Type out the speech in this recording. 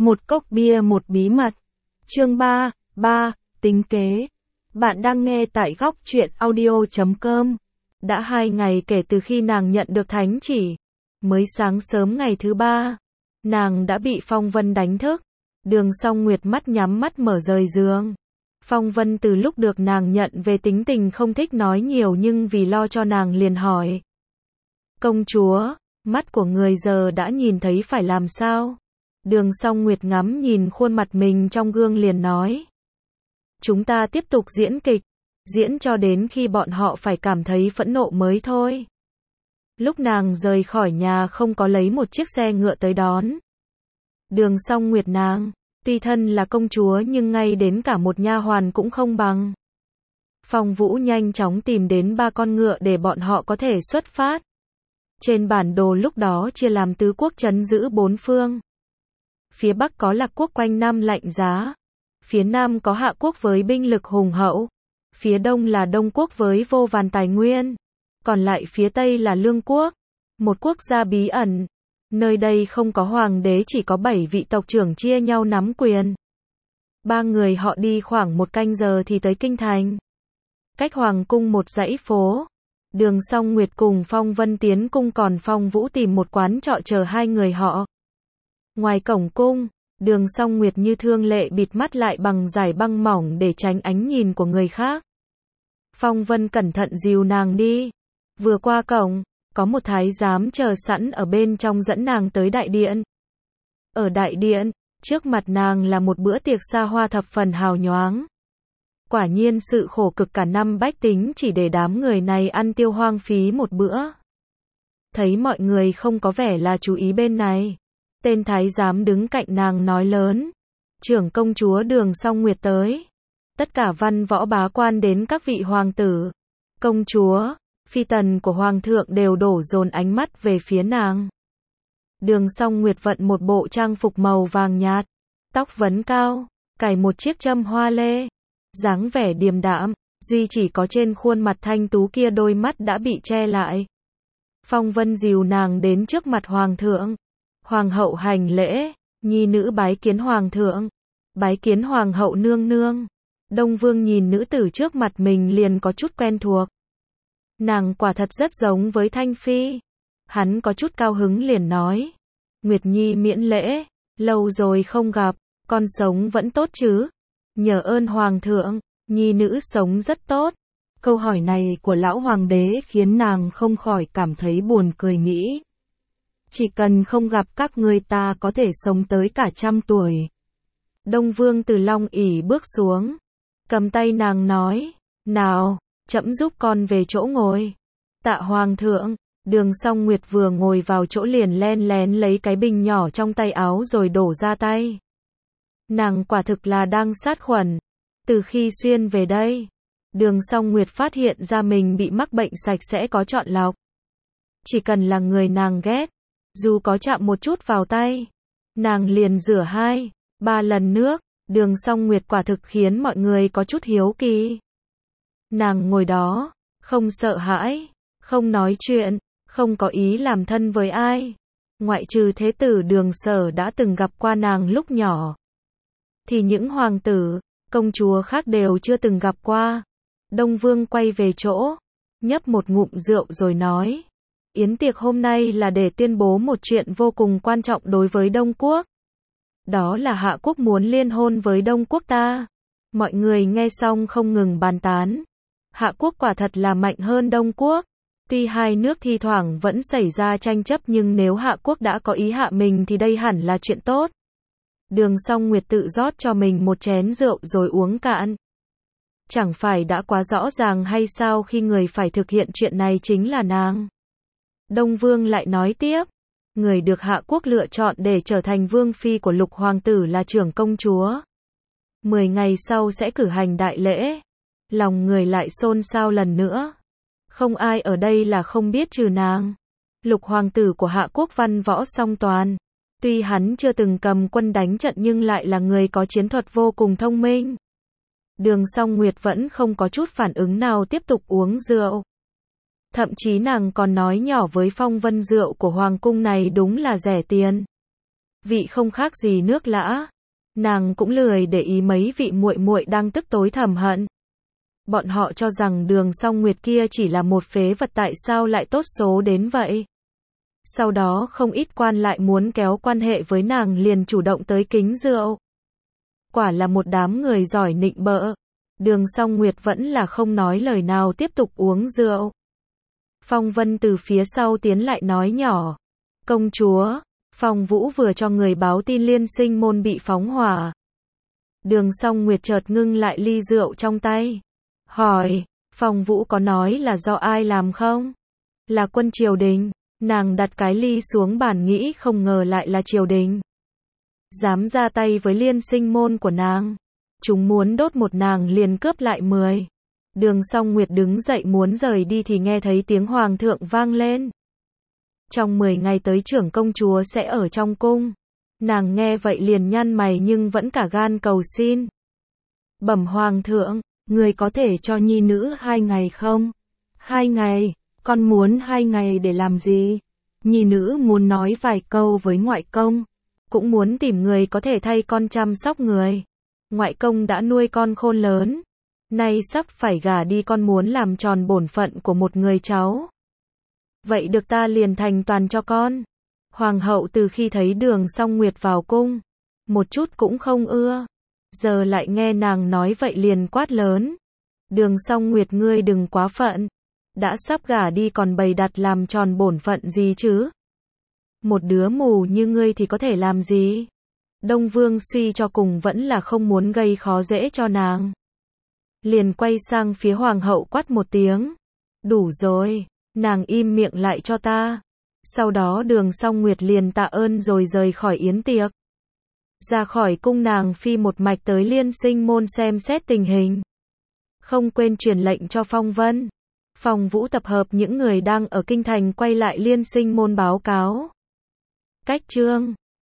Một cốc bia một bí mật. Chương 3, tính kế. Bạn đang nghe tại góc truyện audio.com. Đã 2 ngày kể từ khi nàng nhận được thánh chỉ. Mới sáng sớm ngày thứ 3, nàng đã bị Phong Vân đánh thức. Đường Song Nguyệt mắt nhắm mắt mở rời giường. Phong Vân từ lúc được nàng nhận về tính tình không thích nói nhiều, nhưng vì lo cho nàng liền hỏi. Công chúa, mắt của người giờ đã nhìn thấy phải làm sao? Đường Song Nguyệt ngắm nhìn khuôn mặt mình trong gương liền nói. Chúng ta tiếp tục diễn kịch, diễn cho đến khi bọn họ phải cảm thấy phẫn nộ mới thôi. Lúc nàng rời khỏi nhà không có lấy một chiếc xe ngựa tới đón. Đường Song Nguyệt nàng, tuy thân là công chúa nhưng ngay đến cả một nha hoàn cũng không bằng. Phong Vũ nhanh chóng tìm đến 3 con ngựa để bọn họ có thể xuất phát. Trên bản đồ lúc đó chia làm tứ quốc trấn giữ 4 phương. Phía Bắc có Lạc quốc quanh năm lạnh giá. Phía Nam có Hạ quốc với binh lực hùng hậu. Phía Đông là Đông quốc với vô vàn tài nguyên. Còn lại phía Tây là Lương quốc, một quốc gia bí ẩn. Nơi đây không có hoàng đế, chỉ có 7 vị tộc trưởng chia nhau nắm quyền. 3 người họ đi khoảng 1 canh giờ thì tới kinh thành. Cách hoàng cung một dãy phố. Đường Song Nguyệt cùng Phong Vân tiến cung, còn Phong Vũ tìm một quán trọ chờ 2 người họ. Ngoài cổng cung, Đường Song Nguyệt như thương lệ bịt mắt lại bằng dải băng mỏng để tránh ánh nhìn của người khác. Phong Vân cẩn thận dìu nàng đi. Vừa qua cổng, có một thái giám chờ sẵn ở bên trong dẫn nàng tới đại điện. Ở đại điện, trước mặt nàng là một bữa tiệc xa hoa thập phần hào nhoáng. Quả nhiên sự khổ cực cả năm bách tính chỉ để đám người này ăn tiêu hoang phí một bữa. Thấy mọi người không có vẻ là chú ý bên này, tên thái giám đứng cạnh nàng nói lớn. Trưởng công chúa Đường Song Nguyệt tới. Tất cả văn võ bá quan đến các vị hoàng tử, công chúa, phi tần của hoàng thượng đều đổ dồn ánh mắt về phía nàng. Đường Song Nguyệt vận một bộ trang phục màu vàng nhạt, tóc vấn cao, cài một chiếc châm hoa lê, dáng vẻ điềm đạm, duy chỉ có trên khuôn mặt thanh tú kia đôi mắt đã bị che lại. Phong Vân dìu nàng đến trước mặt hoàng thượng. Hoàng hậu hành lễ, nhi nữ bái kiến hoàng thượng, bái kiến hoàng hậu nương nương. Đông Vương nhìn nữ tử trước mặt mình liền có chút quen thuộc. Nàng quả thật rất giống với Thanh Phi. Hắn có chút cao hứng liền nói. Nguyệt Nhi miễn lễ, lâu rồi không gặp, con sống vẫn tốt chứ? Nhờ ơn hoàng thượng, nhi nữ sống rất tốt. Câu hỏi này của lão hoàng đế khiến nàng không khỏi cảm thấy buồn cười, nghĩ. Chỉ cần không gặp các ngươi ta có thể sống tới cả 100 tuổi. Đông Vương từ Long ỷ bước xuống, cầm tay nàng nói, nào, trẫm giúp con về chỗ ngồi. Tạ hoàng thượng. Đường Song Nguyệt vừa ngồi vào chỗ liền len lén lấy cái bình nhỏ trong tay áo rồi đổ ra tay. Nàng quả thực là đang sát khuẩn. Từ khi xuyên về đây, Đường Song Nguyệt phát hiện ra mình bị mắc bệnh sạch sẽ có chọn lọc. Chỉ cần là người nàng ghét, dù có chạm một chút vào tay, nàng liền rửa 2-3 lần nước. Đường Song Nguyệt quả thực khiến mọi người có chút hiếu kỳ. Nàng ngồi đó, không sợ hãi, không nói chuyện, không có ý làm thân với ai. Ngoại trừ thế tử Đường Sở đã từng gặp qua nàng lúc nhỏ, thì những hoàng tử, công chúa khác đều chưa từng gặp qua. Đông Vương quay về chỗ, nhấp một ngụm rượu rồi nói. Yến tiệc hôm nay là để tuyên bố một chuyện vô cùng quan trọng đối với Đông Quốc. Đó là Hạ quốc muốn liên hôn với Đông Quốc ta. Mọi người nghe xong không ngừng bàn tán. Hạ quốc quả thật là mạnh hơn Đông Quốc. Tuy hai nước thi thoảng vẫn xảy ra tranh chấp nhưng nếu Hạ quốc đã có ý hạ mình thì đây hẳn là chuyện tốt. Đường Song Nguyệt tự rót cho mình một chén rượu rồi uống cạn. Chẳng phải đã quá rõ ràng hay sao khi người phải thực hiện chuyện này chính là nàng. Đông Vương lại nói tiếp. Người được Hạ quốc lựa chọn để trở thành vương phi của Lục hoàng tử là trưởng công chúa. 10 ngày sau sẽ cử hành đại lễ. Lòng người lại xôn xao lần nữa. Không ai ở đây là không biết trừ nàng. Lục hoàng tử của Hạ quốc văn võ song toàn. Tuy hắn chưa từng cầm quân đánh trận nhưng lại là người có chiến thuật vô cùng thông minh. Đường Song Nguyệt vẫn không có chút phản ứng nào, tiếp tục uống rượu. Thậm chí nàng còn nói nhỏ với Phong Vân rượu của hoàng cung này đúng là rẻ tiền. vị không khác gì nước lã. Nàng cũng lười để ý mấy vị muội muội đang tức tối thầm hận. Bọn họ cho rằng Đường Song Nguyệt kia chỉ là một phế vật, tại sao lại tốt số đến vậy. Sau đó không ít quan lại muốn kéo quan hệ với nàng liền chủ động tới kính rượu. Quả là một đám người giỏi nịnh bợ. Đường Song Nguyệt vẫn là không nói lời nào tiếp tục uống rượu. Phong Vân từ phía sau tiến lại nói nhỏ. Công chúa, Phong Vũ vừa cho người báo tin Liên Sinh môn bị phóng hỏa. Đường Song Nguyệt chợt ngưng lại ly rượu trong tay. Hỏi, Phong Vũ có nói là do ai làm không? Là quân triều đình. Nàng đặt cái ly xuống bàn nghĩ không ngờ lại là triều đình. Dám ra tay với Liên Sinh môn của nàng. Chúng muốn đốt một nàng liền cướp lại 10. Đường Song Nguyệt đứng dậy muốn rời đi thì nghe thấy tiếng hoàng thượng vang lên. Trong 10 ngày tới trưởng công chúa sẽ ở trong cung. Nàng nghe vậy liền nhăn mày nhưng vẫn cả gan cầu xin. Bẩm hoàng thượng, người có thể cho nhi nữ 2 ngày không? 2 ngày, con muốn 2 ngày để làm gì? Nhi nữ muốn nói vài câu với ngoại công, cũng muốn tìm người có thể thay con chăm sóc người. Ngoại công đã nuôi con khôn lớn, nay sắp phải gả đi, con muốn làm tròn bổn phận của một người cháu. Vậy được, ta liền thành toàn cho con. Hoàng hậu từ khi thấy Đường Song Nguyệt vào cung, một chút cũng không ưa. Giờ lại nghe nàng nói vậy liền quát lớn. Đường Song Nguyệt, ngươi đừng quá phận. Đã sắp gả đi còn bày đặt làm tròn bổn phận gì chứ? Một đứa mù như ngươi thì có thể làm gì? Đông Vương suy cho cùng vẫn là không muốn gây khó dễ cho nàng. Liền quay sang phía hoàng hậu quát một tiếng. Đủ rồi, nàng im miệng lại cho ta. Sau đó Đường Song Nguyệt liền tạ ơn rồi rời khỏi yến tiệc. Ra khỏi cung nàng phi một mạch tới Liên Sinh môn xem xét tình hình. Không quên truyền lệnh cho Phong Vân, Phong Vũ tập hợp những người đang ở kinh thành quay lại Liên Sinh môn báo cáo. Cách chương